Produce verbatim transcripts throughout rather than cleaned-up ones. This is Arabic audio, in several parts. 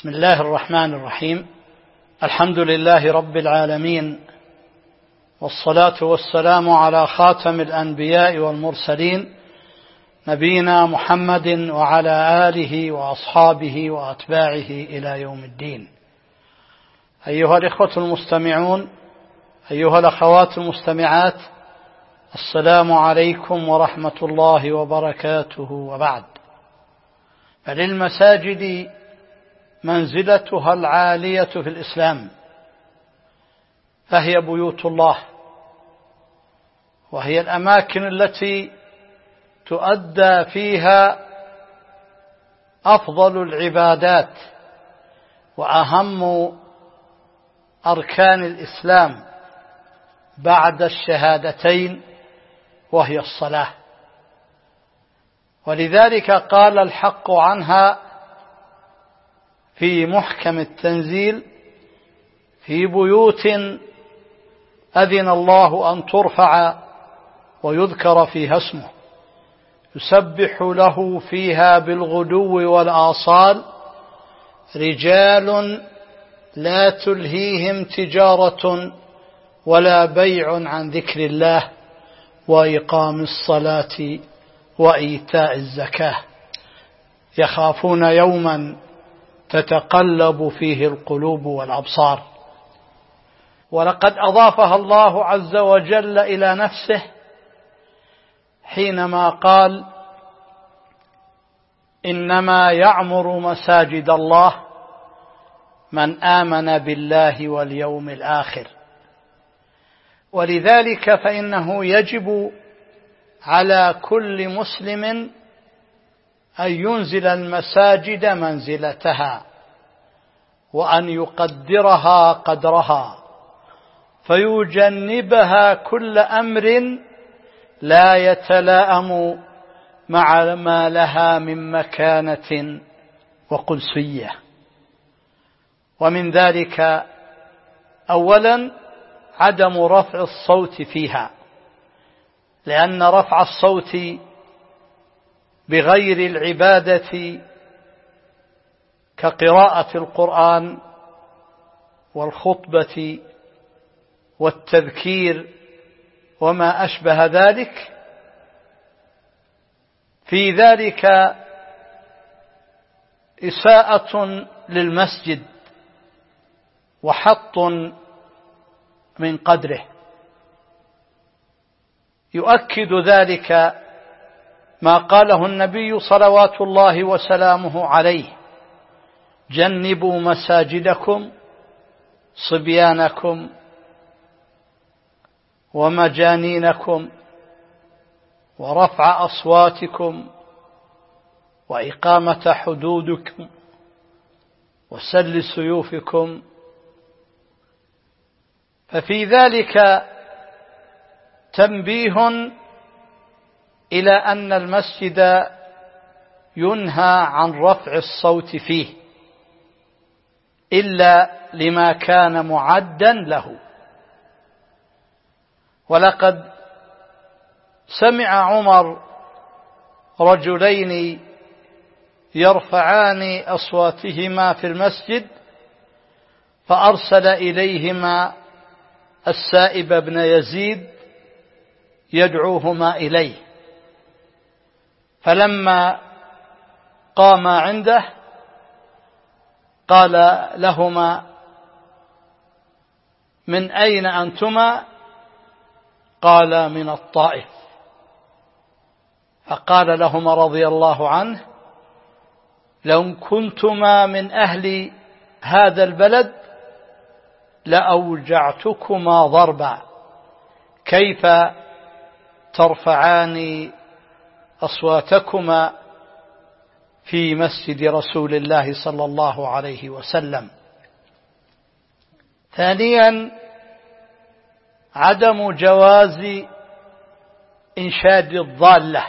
بسم الله الرحمن الرحيم. الحمد لله رب العالمين، والصلاة والسلام على خاتم الأنبياء والمرسلين نبينا محمد وعلى آله وأصحابه وأتباعه إلى يوم الدين. أيها الإخوة المستمعون، أيها الأخوات المستمعات، السلام عليكم ورحمة الله وبركاته. وبعد، فللمساجد منزلتها العالية في الإسلام، فهي بيوت الله، وهي الأماكن التي تؤدى فيها أفضل العبادات وأهم أركان الإسلام بعد الشهادتين، وهي الصلاة. ولذلك قال الحق عنها في محكم التنزيل: في بيوت أذن الله أن ترفع ويذكر فيها اسمه يسبح له فيها بالغدو والآصال رجال لا تلهيهم تجارة ولا بيع عن ذكر الله وإقام الصلاة وإيتاء الزكاة يخافون يوما تتقلب فيه القلوب والأبصار. ولقد أضافها الله عز وجل إلى نفسه حينما قال: إنما يعمر مساجد الله من آمن بالله واليوم الآخر. ولذلك فإنه يجب على كل مسلم أن ينزل المساجد منزلتها، وأن يقدرها قدرها، فيجنبها كل أمر لا يتلائم مع ما لها من مكانة وقدسية. ومن ذلك أولا عدم رفع الصوت فيها، لأن رفع الصوت بغير العبادة كقراءة القرآن والخطبة والتذكير وما أشبه ذلك، في ذلك إساءة للمسجد وحط من قدره. يؤكد ذلك ما قاله النبي صلوات الله وسلامه عليه: جنبوا مساجدكم صبيانكم ومجانينكم ورفع أصواتكم وإقامة حدودكم وسل سيوفكم. ففي ذلك تنبيه إلى أن المسجد ينهى عن رفع الصوت فيه إلا لما كان معدا له. ولقد سمع عمر رجلين يرفعان أصواتهما في المسجد، فأرسل إليهما السائب بن يزيد يدعوهما إليه، فلما قام عنده قال لهما: من أين أنتما؟ قال: من الطائف. فقال لهما رضي الله عنه: لو كنتما من أهل هذا البلد لأوجعتكما ضربا، كيف ترفعان أصواتكما في مسجد رسول الله صلى الله عليه وسلم. ثانيا عدم جواز إنشاد الضالة،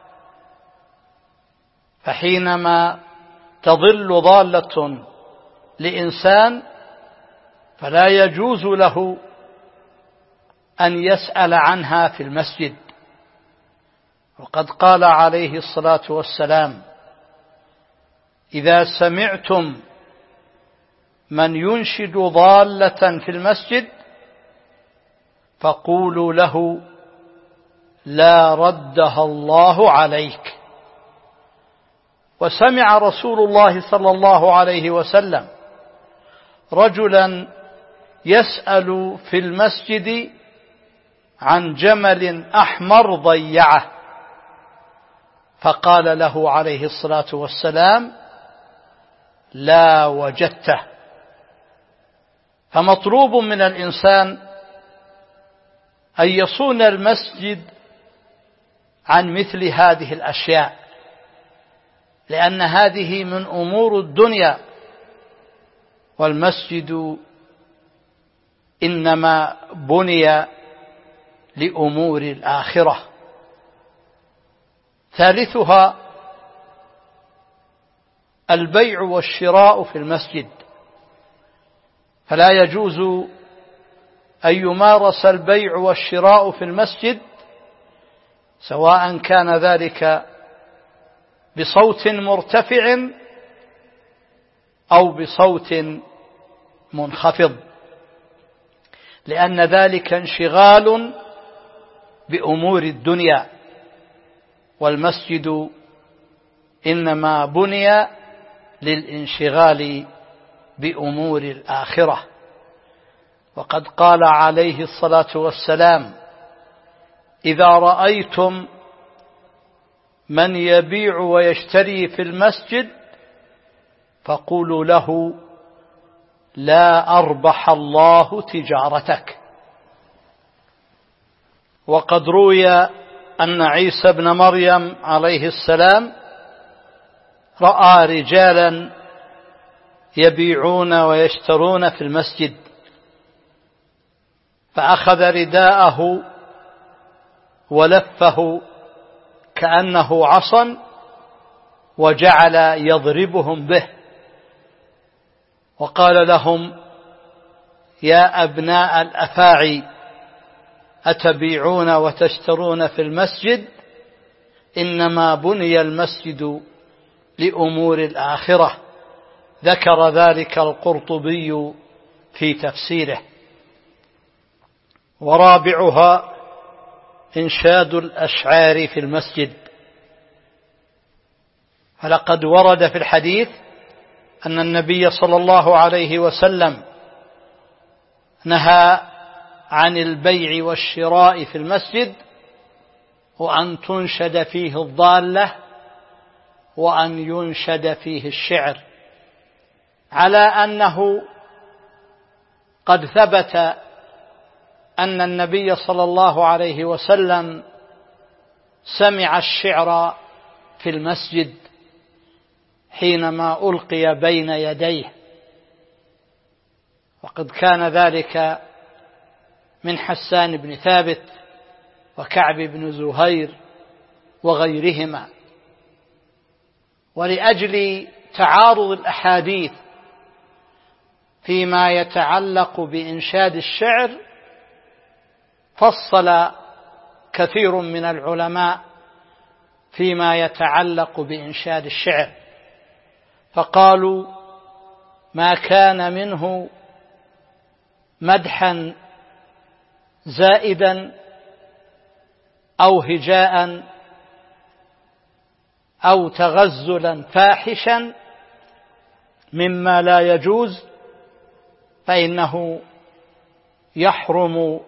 فحينما تضل ضالة لإنسان فلا يجوز له أن يسأل عنها في المسجد. وقد قال عليه الصلاة والسلام: إذا سمعتم من ينشد ضالة في المسجد فقولوا له لا ردها الله عليك. وسمع رسول الله صلى الله عليه وسلم رجلا يسأل في المسجد عن جمل أحمر ضيعه، فقال له عليه الصلاة والسلام لا وجدته. فمطلوب من الإنسان أن يصون المسجد عن مثل هذه الأشياء، لأن هذه من أمور الدنيا، والمسجد إنما بني لأمور الآخرة. ثالثها البيع والشراء في المسجد، فلا يجوز أن يمارس البيع والشراء في المسجد، سواء كان ذلك بصوت مرتفع أو بصوت منخفض، لأن ذلك انشغال بأمور الدنيا، والمسجد إنما بني للانشغال بأمور الآخرة. وقد قال عليه الصلاة والسلام إذا رأيتم من يبيع ويشتري في المسجد فقولوا له لا أربح الله تجارتك. وقد روي أن عيسى ابن مريم عليه السلام رأى رجالا يبيعون ويشترون في المسجد، فأخذ رداءه ولفه كأنه عصا وجعل يضربهم به، وقال لهم يا أبناء الأفاعي أتبيعون وتشترون في المسجد؟ إنما بني المسجد لأمور الآخرة. ذكر ذلك القرطبي في تفسيره. ورابعها إنشاد الأشعار في المسجد، فلقد ورد في الحديث أن النبي صلى الله عليه وسلم نهى عن البيع والشراء في المسجد، وأن تنشد فيه الضالة، وأن ينشد فيه الشعر، على أنه قد ثبت أن النبي صلى الله عليه وسلم سمع الشعر في المسجد حينما ألقي بين يديه، وقد كان ذلك من حسان بن ثابت وكعب بن زهير وغيرهما. ولأجل تعارض الأحاديث فيما يتعلق بإنشاد الشعر فصل كثير من العلماء فيما يتعلق بإنشاد الشعر، فقالوا ما كان منه مدحا زائدا أو هجاء أو تغزلا فاحشا مما لا يجوز فإنه يحرم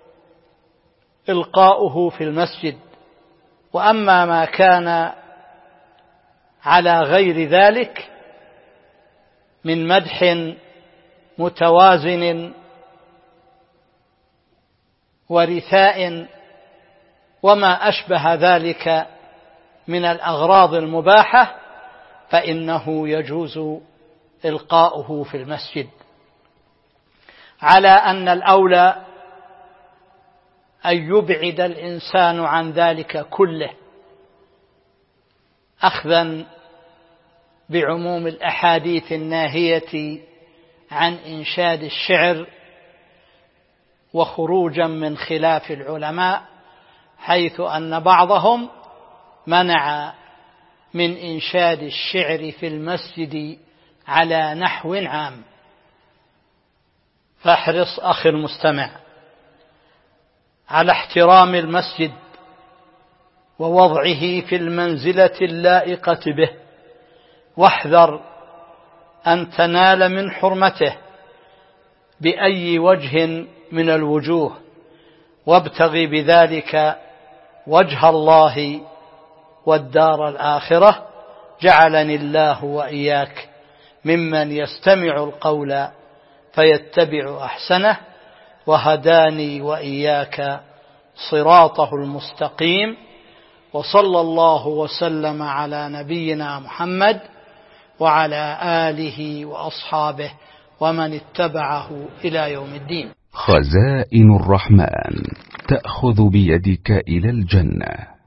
إلقاؤه في المسجد. وأما ما كان على غير ذلك من مدح متوازن ورثاء وما أشبه ذلك من الأغراض المباحة فإنه يجوز إلقاؤه في المسجد، على أن الأولى أن يبعد الإنسان عن ذلك كله، أخذا بعموم الأحاديث الناهية عن إنشاد الشعر، وخروجا من خلاف العلماء، حيث أن بعضهم منع من إنشاد الشعر في المسجد على نحو عام، فاحرص أخي المستمع على احترام المسجد ووضعه في المنزلة اللائقة به، واحذر أن تنال من حرمته بأي وجه من الوجوه، وابتغ بذلك وجه الله والدار الآخرة. جعلني الله وإياك ممن يستمع القول فيتبع أحسنه، وهداني وإياك صراطه المستقيم. وصلى الله وسلم على نبينا محمد وعلى آله وأصحابه ومن اتبعه إلى يوم الدين. خزائن الرحمن تأخذ بيدك إلى الجنة.